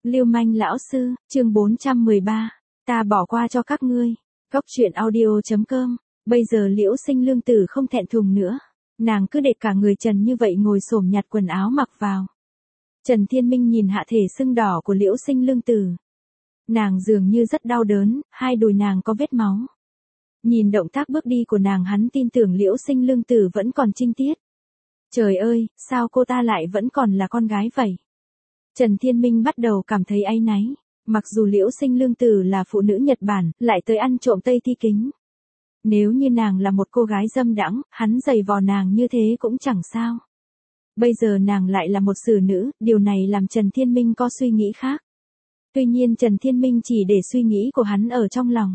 Lưu manh lão sư, chương 413. Ta bỏ qua cho các ngươi. Góc truyện audio.com. Bây giờ Liễu Sinh Lương Tử không thẹn thùng nữa. Nàng cứ để cả người trần như vậy ngồi xổm nhặt quần áo mặc vào. Trần Thiên Minh nhìn hạ thể sưng đỏ của Liễu Sinh Lương Tử. Nàng dường như rất đau đớn, hai đùi nàng có vết máu. Nhìn động tác bước đi của nàng, hắn tin tưởng Liễu Sinh Lương Tử vẫn còn trinh tiết. Trời ơi, sao cô ta lại vẫn còn là con gái vậy? Trần Thiên Minh bắt đầu cảm thấy áy náy. Mặc dù Liễu Sinh Lương Tử là phụ nữ Nhật Bản, lại tới ăn trộm Tây Thi Kính. Nếu như nàng là một cô gái dâm đãng, hắn giày vò nàng như thế cũng chẳng sao. Bây giờ nàng lại là một xử nữ, điều này làm Trần Thiên Minh có suy nghĩ khác. Tuy nhiên Trần Thiên Minh chỉ để suy nghĩ của hắn ở trong lòng.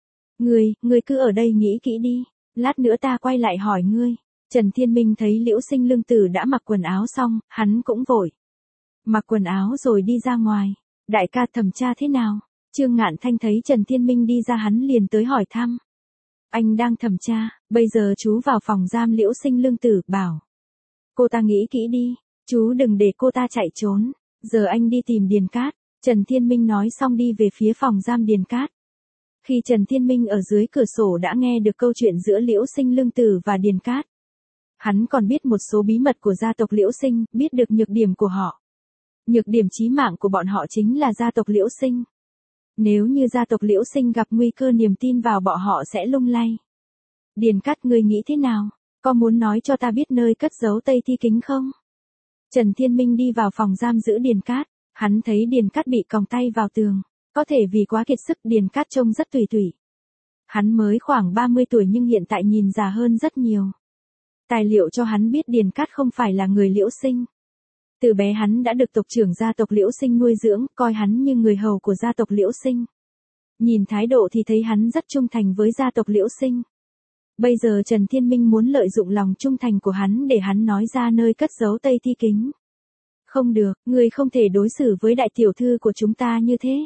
Ngươi cứ ở đây nghĩ kỹ đi, lát nữa ta quay lại hỏi ngươi. Trần Thiên Minh thấy Liễu Sinh Lương Tử đã mặc quần áo xong, hắn cũng vội mặc quần áo rồi đi ra ngoài. Đại ca thẩm tra thế nào? Trương Ngạn Thanh thấy Trần Thiên Minh đi ra hắn liền tới hỏi thăm. Anh đang thẩm tra, bây giờ chú vào phòng giam Liễu Sinh Lương Tử, bảo cô ta nghĩ kỹ đi, chú đừng để cô ta chạy trốn, giờ anh đi tìm Điền Cát. Trần Thiên Minh nói xong đi về phía phòng giam Điền Cát. Khi Trần Thiên Minh ở dưới cửa sổ đã nghe được câu chuyện giữa Liễu Sinh Lương Tử và Điền Cát. Hắn còn biết một số bí mật của gia tộc Liễu Sinh, biết được nhược điểm của họ. Nhược điểm chí mạng của bọn họ chính là gia tộc Liễu Sinh. Nếu như gia tộc Liễu Sinh gặp nguy cơ, niềm tin vào bọn họ sẽ lung lay. Điền Cát, ngươi nghĩ thế nào? Có muốn nói cho ta biết nơi cất giấu Tây Thi Kính không? Trần Thiên Minh đi vào phòng giam giữ Điền Cát. Hắn thấy Điền Cát bị còng tay vào tường. Có thể vì quá kiệt sức, Điền Cát trông rất tủi thủi. Hắn mới khoảng 30 tuổi nhưng hiện tại nhìn già hơn rất nhiều. Tài liệu cho hắn biết Điền Cát không phải là người Liễu Sinh. Từ bé hắn đã được tộc trưởng gia tộc Liễu Sinh nuôi dưỡng, coi hắn như người hầu của gia tộc Liễu Sinh. Nhìn thái độ thì thấy hắn rất trung thành với gia tộc Liễu Sinh. Bây giờ Trần Thiên Minh muốn lợi dụng lòng trung thành của hắn để hắn nói ra nơi cất giấu Tây Thi Kính. Không được, ngươi không thể đối xử với đại tiểu thư của chúng ta như thế.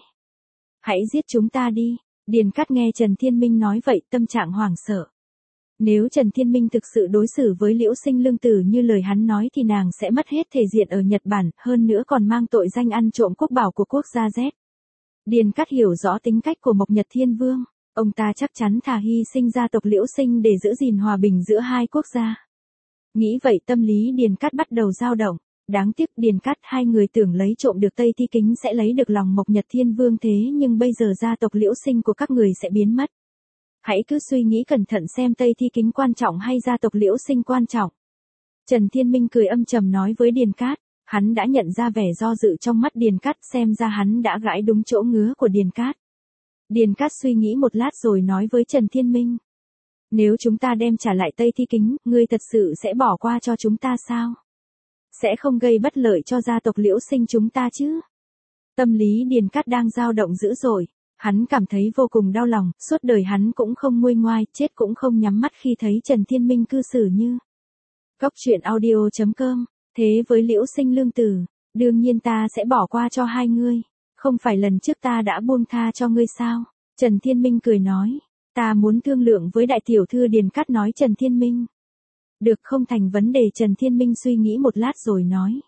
Hãy giết chúng ta đi. Điền Cát nghe Trần Thiên Minh nói vậy, tâm trạng hoảng sợ. Nếu Trần Thiên Minh thực sự đối xử với Liễu Sinh Lương Tử như lời hắn nói thì nàng sẽ mất hết thể diện ở Nhật Bản, hơn nữa còn mang tội danh ăn trộm quốc bảo của quốc gia Z. Điền Cát hiểu rõ tính cách của Mộc Nhật Thiên Vương, ông ta chắc chắn thà hy sinh gia tộc Liễu Sinh để giữ gìn hòa bình giữa hai quốc gia. Nghĩ vậy tâm lý Điền Cát bắt đầu dao động. Đáng tiếc Điền Cát, hai người tưởng lấy trộm được Tây Thi Kính sẽ lấy được lòng Mộc Nhật Thiên Vương, thế nhưng bây giờ gia tộc Liễu Sinh của các người sẽ biến mất. Hãy cứ suy nghĩ cẩn thận xem Tây Thi Kính quan trọng hay gia tộc Liễu Sinh quan trọng. Trần Thiên Minh cười âm trầm nói với Điền Cát. Hắn đã nhận ra vẻ do dự trong mắt Điền Cát, xem ra hắn đã gãi đúng chỗ ngứa của Điền Cát. Điền Cát suy nghĩ một lát rồi nói với Trần Thiên Minh. Nếu chúng ta đem trả lại Tây Thi Kính, ngươi thật sự sẽ bỏ qua cho chúng ta sao? Sẽ không gây bất lợi cho gia tộc Liễu Sinh chúng ta chứ? Tâm lý Điền Cát đang dao động dữ dội. Hắn cảm thấy vô cùng đau lòng, suốt đời hắn cũng không nguôi ngoai, chết cũng không nhắm mắt khi thấy Trần Thiên Minh cư xử như. Góc truyện audio.com. Thế với Liễu Sinh Lương Tử, đương nhiên ta sẽ bỏ qua cho hai ngươi. Không phải lần trước ta đã buông tha cho ngươi sao? Trần Thiên Minh cười nói. Ta muốn thương lượng với đại tiểu thư. Điền Cát nói Trần Thiên Minh. Được, không thành vấn đề. Trần Thiên Minh suy nghĩ một lát rồi nói.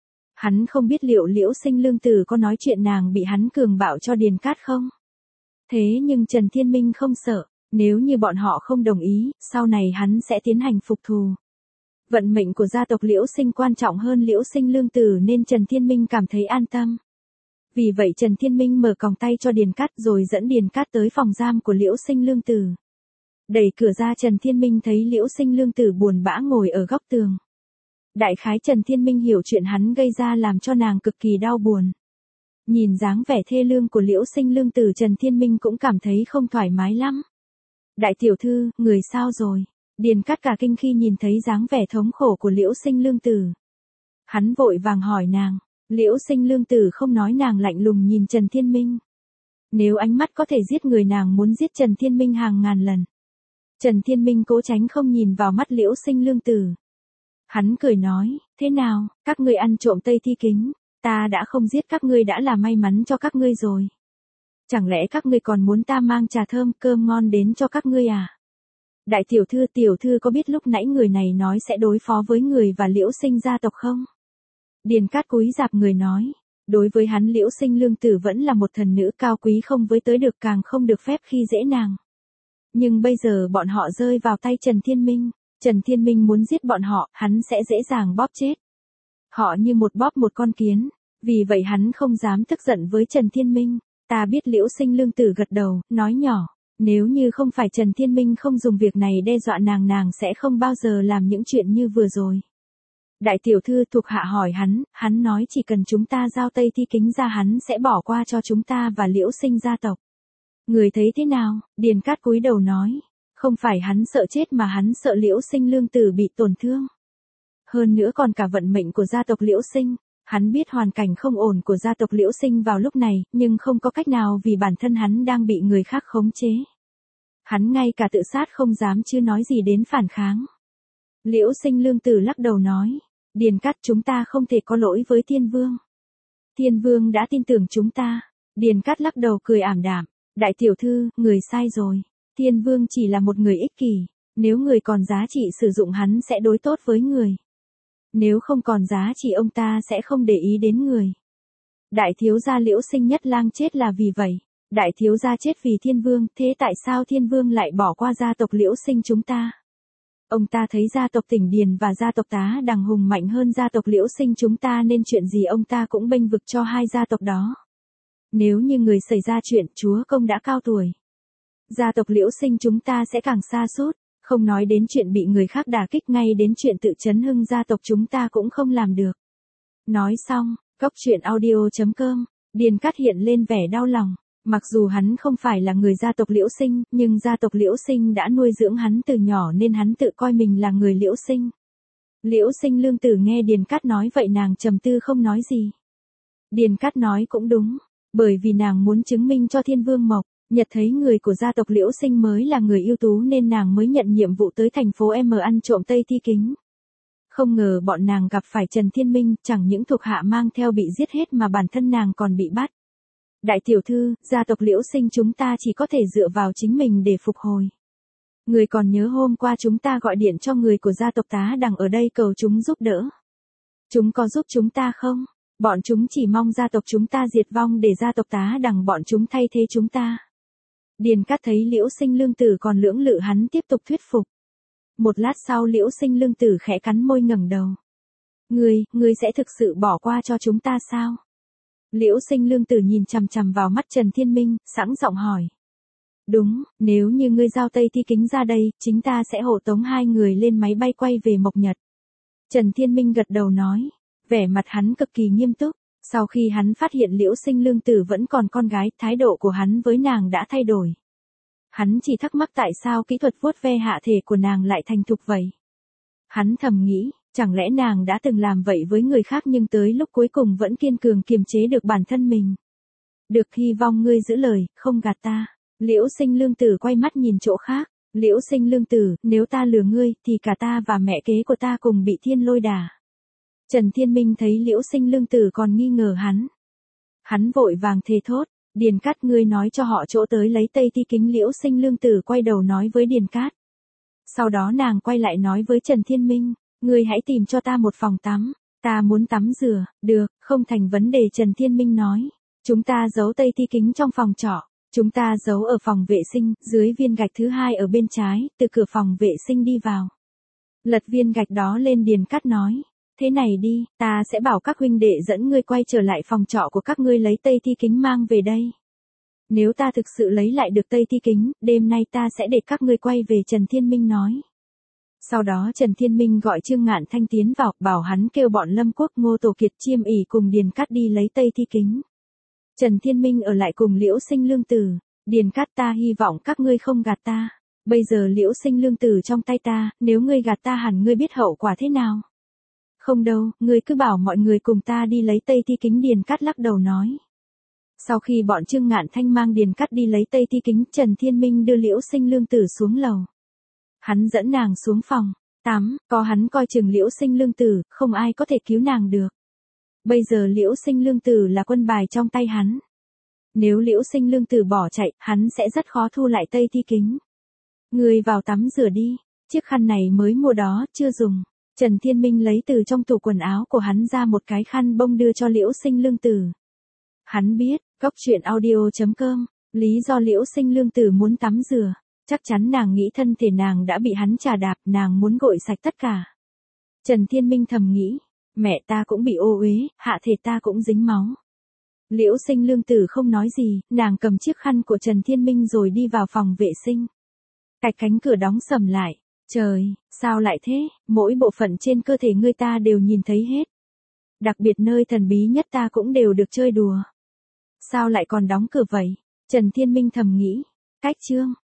Hắn không biết liệu Liễu Sinh Lương Tử có nói chuyện nàng bị hắn cường bạo cho Điền Cát không? Thế nhưng Trần Thiên Minh không sợ, nếu như bọn họ không đồng ý, sau này hắn sẽ tiến hành phục thù. Vận mệnh của gia tộc Liễu Sinh quan trọng hơn Liễu Sinh Lương Tử nên Trần Thiên Minh cảm thấy an tâm. Vì vậy Trần Thiên Minh mở còng tay cho Điền Cát rồi dẫn Điền Cát tới phòng giam của Liễu Sinh Lương Tử. Đẩy cửa ra, Trần Thiên Minh thấy Liễu Sinh Lương Tử buồn bã ngồi ở góc tường. Đại khái Trần Thiên Minh hiểu chuyện hắn gây ra làm cho nàng cực kỳ đau buồn. Nhìn dáng vẻ thê lương của Liễu Sinh Lương Tử, Trần Thiên Minh cũng cảm thấy không thoải mái lắm. Đại tiểu thư, người sao rồi? Điền Cát cả kinh khi nhìn thấy dáng vẻ thống khổ của Liễu Sinh Lương Tử. Hắn vội vàng hỏi nàng. Liễu Sinh Lương Tử không nói, nàng lạnh lùng nhìn Trần Thiên Minh. Nếu ánh mắt có thể giết người, nàng muốn giết Trần Thiên Minh hàng ngàn lần. Trần Thiên Minh cố tránh không nhìn vào mắt Liễu Sinh Lương Tử. Hắn cười nói, thế nào, các ngươi ăn trộm Tây Thi Kính, ta đã không giết các ngươi đã là may mắn cho các ngươi rồi. Chẳng lẽ các ngươi còn muốn ta mang trà thơm cơm ngon đến cho các ngươi à? Đại tiểu thư có biết lúc nãy người này nói sẽ đối phó với người và Liễu Sinh gia tộc không? Điền Cát cúi rạp người nói, Đối với hắn Liễu Sinh Lương Tử vẫn là một thần nữ cao quý không với tới được càng không được phép khi dễ nàng. Nhưng bây giờ bọn họ rơi vào tay Trần Thiên Minh. Trần Thiên Minh muốn giết bọn họ, hắn sẽ dễ dàng bóp chết. Họ như một bóp một con kiến. Vì vậy hắn không dám tức giận với Trần Thiên Minh. Ta biết Liễu Sinh Lương Tử gật đầu, nói nhỏ. Nếu như không phải Trần Thiên Minh không dùng việc này đe dọa nàng sẽ không bao giờ làm những chuyện như vừa rồi. Đại tiểu thư thuộc hạ hỏi hắn nói chỉ cần chúng ta giao Tây Thi Kính ra hắn sẽ bỏ qua cho chúng ta và Liễu Sinh gia tộc. Người thấy thế nào? Điền Cát cúi đầu nói. Không phải hắn sợ chết mà hắn sợ Liễu Sinh Lương Tử bị tổn thương. Hơn nữa còn cả vận mệnh của gia tộc Liễu Sinh. Hắn biết hoàn cảnh không ổn của gia tộc Liễu Sinh vào lúc này, nhưng không có cách nào vì bản thân hắn đang bị người khác khống chế. Hắn ngay cả tự sát không dám chứ nói gì đến phản kháng. Liễu Sinh Lương Tử lắc đầu nói. Điền Cát chúng ta không thể có lỗi với Thiên Vương. Thiên Vương đã tin tưởng chúng ta. Điền Cát lắc đầu cười ảm đạm. Đại tiểu thư, người sai rồi. Thiên Vương chỉ là một người ích kỷ. Nếu người còn giá trị sử dụng hắn sẽ đối tốt với người. Nếu không còn giá trị ông ta sẽ không để ý đến người. Đại thiếu gia Liễu Sinh Nhất Lang chết là vì vậy. Đại thiếu gia chết vì Thiên Vương, thế tại sao Thiên Vương lại bỏ qua gia tộc Liễu Sinh chúng ta? Ông ta thấy gia tộc Tỉnh Điền và gia tộc Tá Đằng hùng mạnh hơn gia tộc Liễu Sinh chúng ta nên chuyện gì ông ta cũng bênh vực cho hai gia tộc đó. Nếu như người xảy ra chuyện chúa công đã cao tuổi. Gia tộc Liễu Sinh chúng ta sẽ càng sa sút, không nói đến chuyện bị người khác đả kích ngay đến chuyện tự chấn hưng gia tộc chúng ta cũng không làm được. Nói xong, Cốc Truyện Audio.com, Điền Cát hiện lên vẻ đau lòng. Mặc dù hắn không phải là người gia tộc Liễu Sinh, nhưng gia tộc Liễu Sinh đã nuôi dưỡng hắn từ nhỏ nên hắn tự coi mình là người Liễu Sinh. Liễu Sinh Lương Tử nghe Điền Cát nói vậy nàng trầm tư không nói gì. Điền Cát nói cũng đúng, bởi vì nàng muốn chứng minh cho Thiên Vương Mộc, Nhật thấy người của gia tộc Liễu Sinh mới là người ưu tú nên nàng mới nhận nhiệm vụ tới thành phố M ăn trộm Tây Thi Kính. Không ngờ bọn nàng gặp phải Trần Thiên Minh, chẳng những thuộc hạ mang theo bị giết hết mà bản thân nàng còn bị bắt. Đại tiểu thư, gia tộc Liễu Sinh chúng ta chỉ có thể dựa vào chính mình để phục hồi. Người còn nhớ hôm qua chúng ta gọi điện cho người của gia tộc Tá Đằng ở đây cầu chúng giúp đỡ. Chúng có giúp chúng ta không? Bọn chúng chỉ mong gia tộc chúng ta diệt vong để gia tộc Tá Đằng bọn chúng thay thế chúng ta. Điền Cát thấy Liễu Sinh Lương Tử còn lưỡng lự hắn tiếp tục thuyết phục. Một lát sau Liễu Sinh Lương Tử khẽ cắn môi ngẩng đầu. Ngươi sẽ thực sự bỏ qua cho chúng ta sao? Liễu Sinh Lương Tử nhìn chằm chằm vào mắt Trần Thiên Minh, sẵn giọng hỏi. Đúng, nếu như ngươi giao Tây Thi Kính ra đây, chính ta sẽ hộ tống hai người lên máy bay quay về Mộc Nhật. Trần Thiên Minh gật đầu nói, vẻ mặt hắn cực kỳ nghiêm túc. Sau khi hắn phát hiện Liễu Sinh Lương Tử vẫn còn con gái, thái độ của hắn với nàng đã thay đổi. Hắn chỉ thắc mắc tại sao kỹ thuật vuốt ve hạ thể của nàng lại thành thục vậy. Hắn thầm nghĩ, chẳng lẽ nàng đã từng làm vậy với người khác nhưng tới lúc cuối cùng vẫn kiên cường kiềm chế được bản thân mình. Được, hy vọng ngươi giữ lời, không gạt ta. Liễu Sinh Lương Tử quay mắt nhìn chỗ khác. Liễu Sinh Lương Tử, nếu ta lừa ngươi, thì cả ta và mẹ kế của ta cùng bị thiên lôi đả. Trần Thiên Minh thấy Liễu Sinh Lương Tử còn nghi ngờ hắn. Hắn vội vàng thề thốt, Điền Cát ngươi nói cho họ chỗ tới lấy Tây Thi Kính. Liễu Sinh Lương Tử quay đầu nói với Điền Cát. Sau đó nàng quay lại nói với Trần Thiên Minh, ngươi hãy tìm cho ta một phòng tắm, ta muốn tắm rửa. Được, không thành vấn đề. Trần Thiên Minh nói, chúng ta giấu Tây Thi Kính trong phòng trọ. Chúng ta giấu ở phòng vệ sinh, dưới viên gạch thứ hai ở bên trái, từ cửa phòng vệ sinh đi vào. Lật viên gạch đó lên. Điền Cát nói, thế này đi, ta sẽ bảo các huynh đệ dẫn ngươi quay trở lại phòng trọ của các ngươi lấy Tây Thi Kính mang về đây. Nếu ta thực sự lấy lại được Tây Thi Kính, đêm nay ta sẽ để các ngươi quay về. Trần Thiên Minh nói. Sau đó Trần Thiên Minh gọi Trương Ngạn Thanh tiến vào, bảo hắn kêu bọn Lâm Quốc, Ngô Tổ Kiệt, Chiêm ỉ cùng Điền Cát đi lấy Tây Thi Kính. Trần Thiên Minh ở lại cùng Liễu Sinh Lương Tử. Điền Cát, ta hy vọng các ngươi không gạt ta. Bây giờ Liễu Sinh Lương Tử trong tay ta, nếu ngươi gạt ta hẳn ngươi biết hậu quả thế nào. Không đâu, ngươi cứ bảo mọi người cùng ta đi lấy Tây Thi Kính. Điền Cát lắc đầu nói. Sau khi bọn Trương Ngạn Thanh mang Điền Cát đi lấy Tây Thi Kính, Trần Thiên Minh đưa Liễu Sinh Lương Tử xuống lầu. Hắn dẫn nàng xuống phòng tắm, có hắn coi chừng Liễu Sinh Lương Tử, không ai có thể cứu nàng được. Bây giờ Liễu Sinh Lương Tử là quân bài trong tay hắn. Nếu Liễu Sinh Lương Tử bỏ chạy, hắn sẽ rất khó thu lại Tây Thi Kính. Ngươi vào tắm rửa đi, chiếc khăn này mới mua đó, chưa dùng. Trần Thiên Minh lấy từ trong tủ quần áo của hắn ra một cái khăn bông đưa cho Liễu Sinh Lương Tử. Hắn biết, Cốc Truyện Audio.com, lý do Liễu Sinh Lương Tử muốn tắm rửa, chắc chắn nàng nghĩ thân thể nàng đã bị hắn trà đạp, nàng muốn gội sạch tất cả. Trần Thiên Minh thầm nghĩ, mẹ ta cũng bị ô uế, hạ thể ta cũng dính máu. Liễu Sinh Lương Tử không nói gì, nàng cầm chiếc khăn của Trần Thiên Minh rồi đi vào phòng vệ sinh. Cạch cánh cửa đóng sầm lại. Trời, sao lại thế, mỗi bộ phận trên cơ thể ngươi ta đều nhìn thấy hết. Đặc biệt nơi thần bí nhất ta cũng đều được chơi đùa. Sao lại còn đóng cửa vậy? Trần Thiên Minh thầm nghĩ. Cách chương